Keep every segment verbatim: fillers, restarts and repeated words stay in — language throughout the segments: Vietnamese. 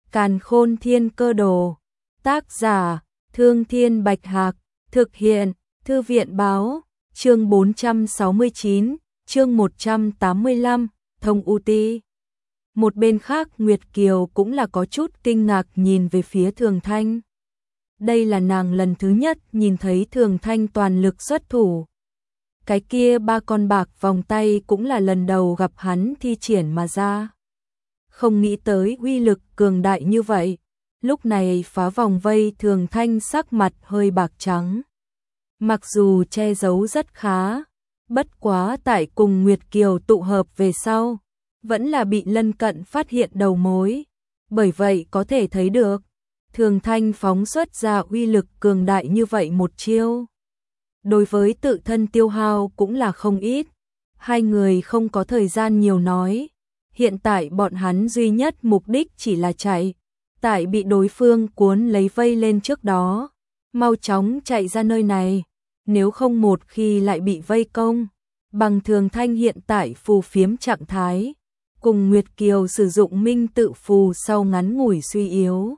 Càn Khôn Thiên Cơ Đồ. Tác giả: Thương Thiên Bạch Hạc. Thực hiện: Thư viện Báo. Chương bốn trăm sáu mươi chín, chương một trăm tám mươi lăm, Thông U Ti. Một bên khác Nguyệt Kiều cũng là có chút kinh ngạc nhìn về phía Thường Thanh. Đây là nàng lần thứ nhất nhìn thấy Thường Thanh toàn lực xuất thủ. Cái kia ba con bạc vòng tay cũng là lần đầu gặp hắn thi triển mà ra. Không nghĩ tới uy lực cường đại như vậy. Lúc này phá vòng vây Thường Thanh sắc mặt hơi bạc trắng. Mặc dù che giấu rất khá, bất quá tại cùng Nguyệt Kiều tụ hợp về sau, vẫn là bị lân cận phát hiện đầu mối. Bởi vậy có thể thấy được, Thường Thanh phóng xuất ra uy lực cường đại như vậy một chiêu. Đối với tự thân tiêu hao cũng là không ít. Hai người không có thời gian nhiều nói. Hiện tại bọn hắn duy nhất mục đích chỉ là chạy. Tại bị đối phương cuốn lấy vây lên trước đó, mau chóng chạy ra nơi này. Nếu không một khi lại bị vây công, bằng Thường Thanh hiện tại phù phiếm trạng thái, cùng Nguyệt Kiều sử dụng minh tự phù sau ngắn ngủi suy yếu,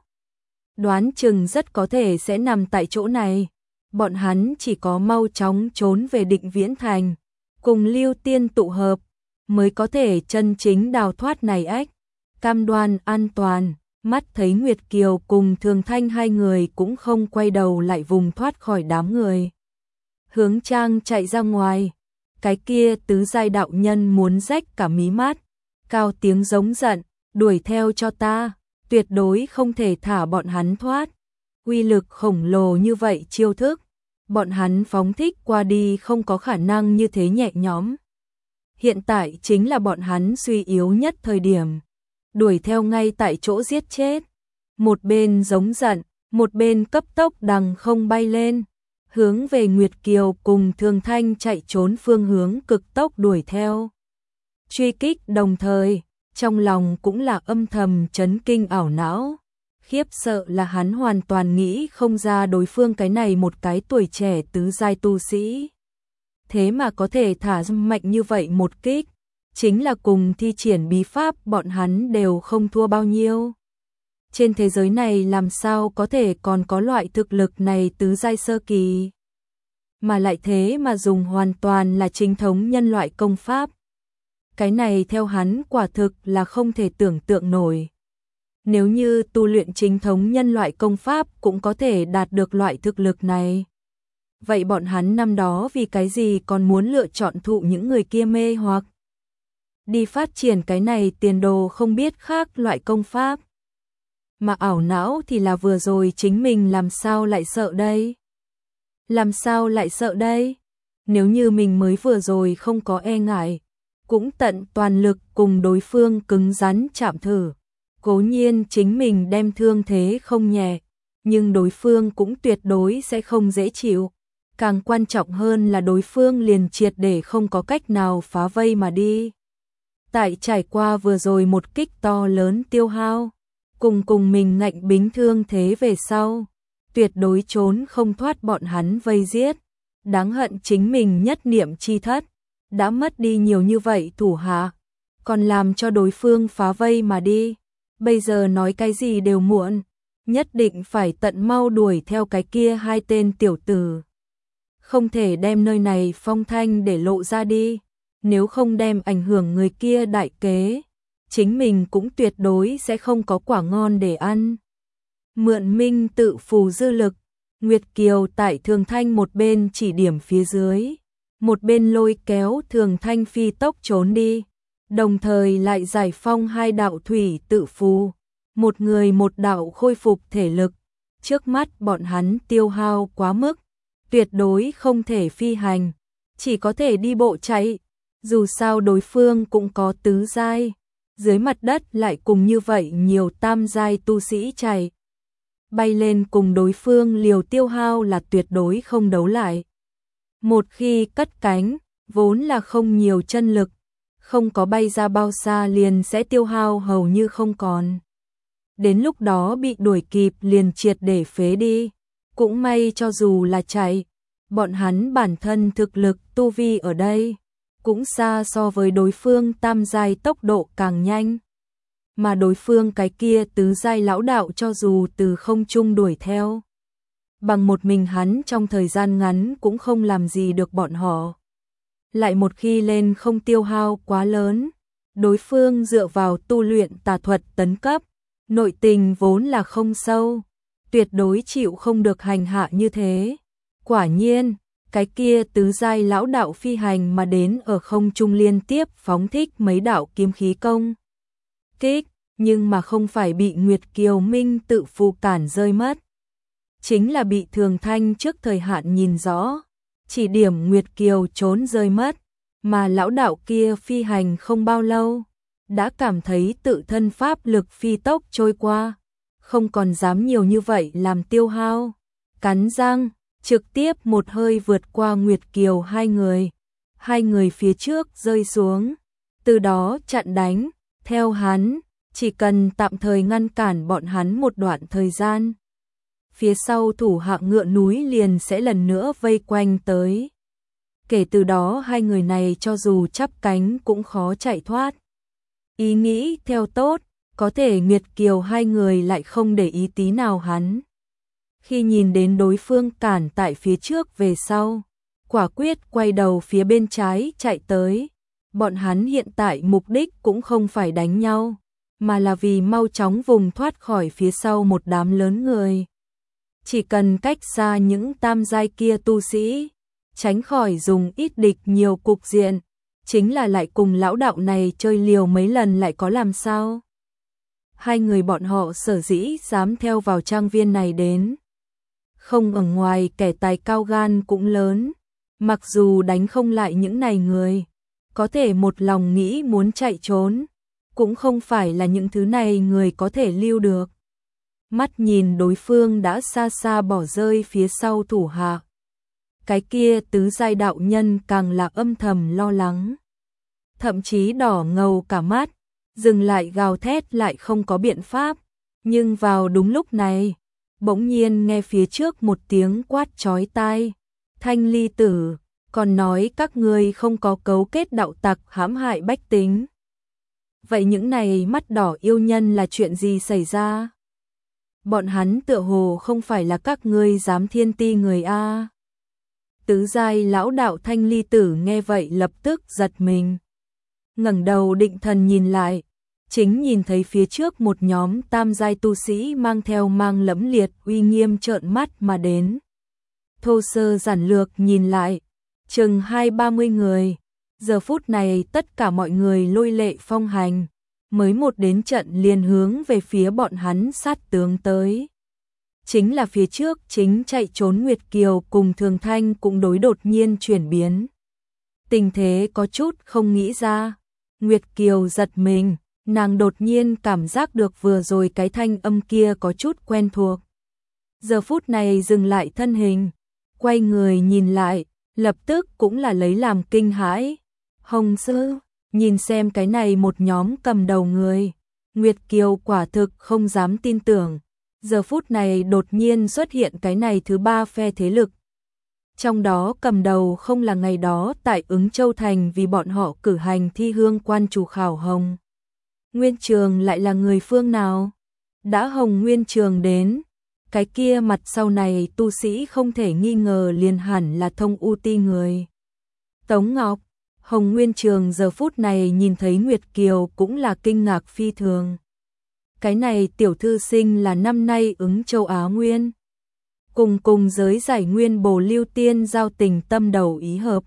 đoán chừng rất có thể sẽ nằm tại chỗ này. Bọn hắn chỉ có mau chóng trốn về Định Viễn Thành, cùng Lưu Tiên tụ hợp, mới có thể chân chính đào thoát này ách, cam đoan an toàn. Mắt thấy Nguyệt Kiều cùng Thường Thanh hai người cũng không quay đầu lại vùng thoát khỏi đám người. Hướng trang chạy ra ngoài, cái kia tứ giai đạo nhân muốn rách cả mí mắt, cao tiếng giống giận, đuổi theo cho ta, tuyệt đối không thể thả bọn hắn thoát. Uy lực khổng lồ như vậy chiêu thức, bọn hắn phóng thích qua đi không có khả năng như thế nhẹ nhõm. Hiện tại chính là bọn hắn suy yếu nhất thời điểm, đuổi theo ngay tại chỗ giết chết. Một bên giống giận, một bên cấp tốc đằng không bay lên, hướng về Nguyệt Kiều cùng Thường Thanh chạy trốn phương hướng cực tốc đuổi theo. Truy kích đồng thời, trong lòng cũng là âm thầm chấn kinh ảo não. Khiếp sợ là hắn hoàn toàn nghĩ không ra đối phương cái này một cái tuổi trẻ tứ giai tu sĩ. Thế mà có thể thả mạnh như vậy một kích, chính là cùng thi triển bí pháp bọn hắn đều không thua bao nhiêu. Trên thế giới này làm sao có thể còn có loại thực lực này tứ giai sơ kỳ, mà lại thế mà dùng hoàn toàn là chính thống nhân loại công pháp. Cái này theo hắn quả thực là không thể tưởng tượng nổi. Nếu như tu luyện chính thống nhân loại công pháp cũng có thể đạt được loại thực lực này, vậy bọn hắn năm đó vì cái gì còn muốn lựa chọn thụ những người kia mê hoặc đi phát triển cái này tiền đồ không biết khác loại công pháp. Mà ảo não thì là vừa rồi chính mình làm sao lại sợ đây? Làm sao lại sợ đây? Nếu như mình mới vừa rồi không có e ngại, cũng tận toàn lực cùng đối phương cứng rắn chạm thử. Cố nhiên chính mình đem thương thế không nhẹ, nhưng đối phương cũng tuyệt đối sẽ không dễ chịu. Càng quan trọng hơn là đối phương liền triệt để không có cách nào phá vây mà đi. Tại trải qua vừa rồi một kích to lớn tiêu hao, cùng cùng mình ngạnh bính thương thế về sau, tuyệt đối trốn không thoát bọn hắn vây giết. Đáng hận chính mình nhất niệm chi thất, đã mất đi nhiều như vậy thủ hạ, còn làm cho đối phương phá vây mà đi. Bây giờ nói cái gì đều muộn, nhất định phải tận mau đuổi theo cái kia hai tên tiểu tử. Không thể đem nơi này phong thanh để lộ ra đi, nếu không đem ảnh hưởng người kia đại kế, chính mình cũng tuyệt đối sẽ không có quả ngon để ăn. Mượn minh tự phù dư lực, Nguyệt Kiều tại Thường Thanh một bên chỉ điểm phía dưới, một bên lôi kéo Thường Thanh phi tốc trốn đi, đồng thời lại giải phong hai đạo thủy tự phù, một người một đạo khôi phục thể lực. Trước mắt bọn hắn tiêu hao quá mức, tuyệt đối không thể phi hành, chỉ có thể đi bộ chạy. Dù sao đối phương cũng có tứ giai, dưới mặt đất lại cùng như vậy nhiều tam giai tu sĩ chạy. Bay lên cùng đối phương liều tiêu hao là tuyệt đối không đấu lại. Một khi cất cánh, vốn là không nhiều chân lực, không có bay ra bao xa liền sẽ tiêu hao hầu như không còn. Đến lúc đó bị đuổi kịp liền triệt để phế đi. Cũng may cho dù là chạy, bọn hắn bản thân thực lực tu vi ở đây cũng xa so với đối phương tam giai tốc độ càng nhanh. mà đối phương cái kia tứ giai lão đạo cho dù từ không trung đuổi theo. Bằng một mình hắn trong thời gian ngắn cũng không làm gì được bọn họ. Lại một khi lên không tiêu hao quá lớn, đối phương dựa vào tu luyện tà thuật tấn cấp, nội tình vốn là không sâu, tuyệt đối chịu không được hành hạ như thế. Quả nhiên, cái kia tứ giai lão đạo phi hành mà đến ở không trung liên tiếp phóng thích mấy đạo kiếm khí công kích, nhưng mà không phải bị Nguyệt Kiều Minh tự phù cản rơi mất. Chính là bị Thường Thanh trước thời hạn nhìn rõ, chỉ điểm Nguyệt Kiều trốn rơi mất, mà lão đạo kia phi hành không bao lâu, đã cảm thấy tự thân pháp lực phi tốc trôi qua, không còn dám nhiều như vậy làm tiêu hao, cắn răng, trực tiếp một hơi vượt qua Nguyệt Kiều hai người, hai người phía trước rơi xuống, từ đó chặn đánh, theo hắn, chỉ cần tạm thời ngăn cản bọn hắn một đoạn thời gian. Phía sau thủ hạ ngựa núi liền sẽ lần nữa vây quanh tới. Kể từ đó hai người này cho dù chắp cánh cũng khó chạy thoát. Ý nghĩ theo tốt, có thể Nguyệt Kiều hai người lại không để ý tí nào hắn. Khi nhìn đến đối phương cản tại phía trước về sau, quả quyết quay đầu phía bên trái chạy tới. Bọn hắn hiện tại mục đích cũng không phải đánh nhau, mà là vì mau chóng vùng thoát khỏi phía sau một đám lớn người. Chỉ cần cách xa những tam giai kia tu sĩ, tránh khỏi dùng ít địch nhiều cục diện, chính là lại cùng lão đạo này chơi liều mấy lần lại có làm sao. Hai người bọn họ sở dĩ dám theo vào trang viên này đến. Không ở ngoài kẻ tài cao gan cũng lớn, mặc dù đánh không lại những này người, có thể một lòng nghĩ muốn chạy trốn, cũng không phải là những thứ này người có thể lưu được. Mắt nhìn đối phương đã xa xa bỏ rơi phía sau thủ hạ. Cái kia tứ giai đạo nhân càng là âm thầm lo lắng. Thậm chí đỏ ngầu cả mắt, dừng lại gào thét lại không có biện pháp. Nhưng vào đúng lúc này, bỗng nhiên nghe phía trước một tiếng quát chói tai. Thanh Ly Tử, còn nói các ngươi không có cấu kết đạo tặc hãm hại bách tính. Vậy những này mắt đỏ yêu nhân là chuyện gì xảy ra? Bọn hắn tựa hồ không phải là các ngươi dám thiên ti người a. Tứ giai lão đạo Thanh Ly Tử nghe vậy lập tức giật mình. Ngẩng đầu định thần nhìn lại, chính nhìn thấy phía trước một nhóm tam giai tu sĩ mang theo mang lẫm liệt uy nghiêm trợn mắt mà đến. Thô sơ giản lược nhìn lại, chừng hai ba mươi người, giờ phút này tất cả mọi người lôi lệ phong hành, mới một đến trận liền hướng về phía bọn hắn sát tướng tới. Chính là phía trước chính chạy trốn Nguyệt Kiều cùng Thường Thanh cũng đối đột nhiên chuyển biến. Tình thế có chút không nghĩ ra, Nguyệt Kiều giật mình, nàng đột nhiên cảm giác được vừa rồi cái thanh âm kia có chút quen thuộc. Giờ phút này dừng lại thân hình, quay người nhìn lại, lập tức cũng là lấy làm kinh hãi. Hồng Sư, nhìn xem cái này một nhóm cầm đầu người, Nguyệt Kiều quả thực không dám tin tưởng. Giờ phút này đột nhiên xuất hiện cái này thứ ba phe thế lực. Trong đó cầm đầu không là ngày đó tại Ứng Châu Thành vì bọn họ cử hành thi hương quan chủ khảo Hồng Nguyên Trường lại là người phương nào? Đã Hồng Nguyên Trường đến, cái kia mặt sau này tu sĩ không thể nghi ngờ liền hẳn là Thông U Ti người. Tống Ngọc, Hồng Nguyên Trường giờ phút này nhìn thấy Nguyệt Kiều cũng là kinh ngạc phi thường. Cái này tiểu thư sinh là năm nay Ứng Châu Á Nguyên. Cùng cùng giới giải nguyên Bồ Lưu Tiên giao tình tâm đầu ý hợp.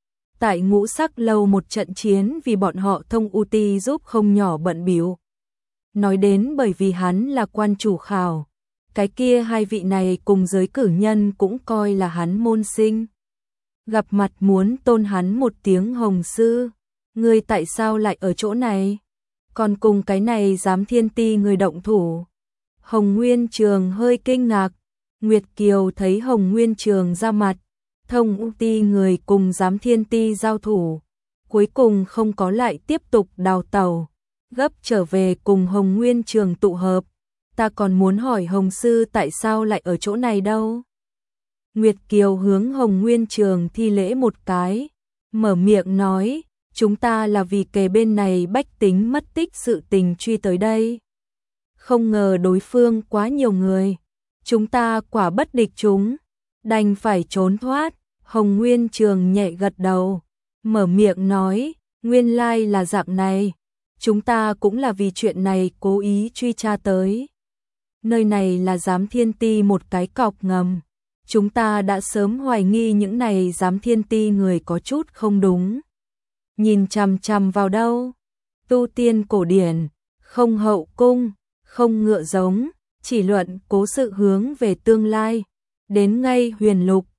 Tại Ngũ Sắc lâu một trận chiến vì bọn họ Thông U Ti giúp không nhỏ bận bịu. Nói đến bởi vì hắn là quan chủ khảo, cái kia hai vị này cùng giới cử nhân cũng coi là hắn môn sinh. Gặp mặt muốn tôn hắn một tiếng Hồng Sư, ngươi tại sao lại ở chỗ này? Còn cùng cái này dám thiên ti người động thủ. Hồng Nguyên Trường hơi kinh ngạc, Nguyệt Kiều thấy Hồng Nguyên Trường ra mặt, Thông U Ti người cùng dám thiên ti giao thủ, cuối cùng không có lại tiếp tục đào tẩu, gấp trở về cùng Hồng Nguyên Trường tụ hợp. Ta còn muốn hỏi Hồng Sư tại sao lại ở chỗ này đâu? Nguyệt Kiều hướng Hồng Nguyên Trường thi lễ một cái, mở miệng nói, chúng ta là vì kề bên này bách tính mất tích sự tình truy tới đây. Không ngờ đối phương quá nhiều người, chúng ta quả bất địch chúng, đành phải trốn thoát. Hồng Nguyên Trường nhẹ gật đầu, mở miệng nói, nguyên lai là dạng này, chúng ta cũng là vì chuyện này cố ý truy tra tới. Nơi này là Giám Thiên Ti một cái cọc ngầm, chúng ta đã sớm hoài nghi những này Giám Thiên Ti người có chút không đúng. Nhìn chằm chằm vào đâu? Tu tiên cổ điển, không hậu cung, không ngựa giống, chỉ luận cố sự hướng về tương lai, đến ngay huyền lục,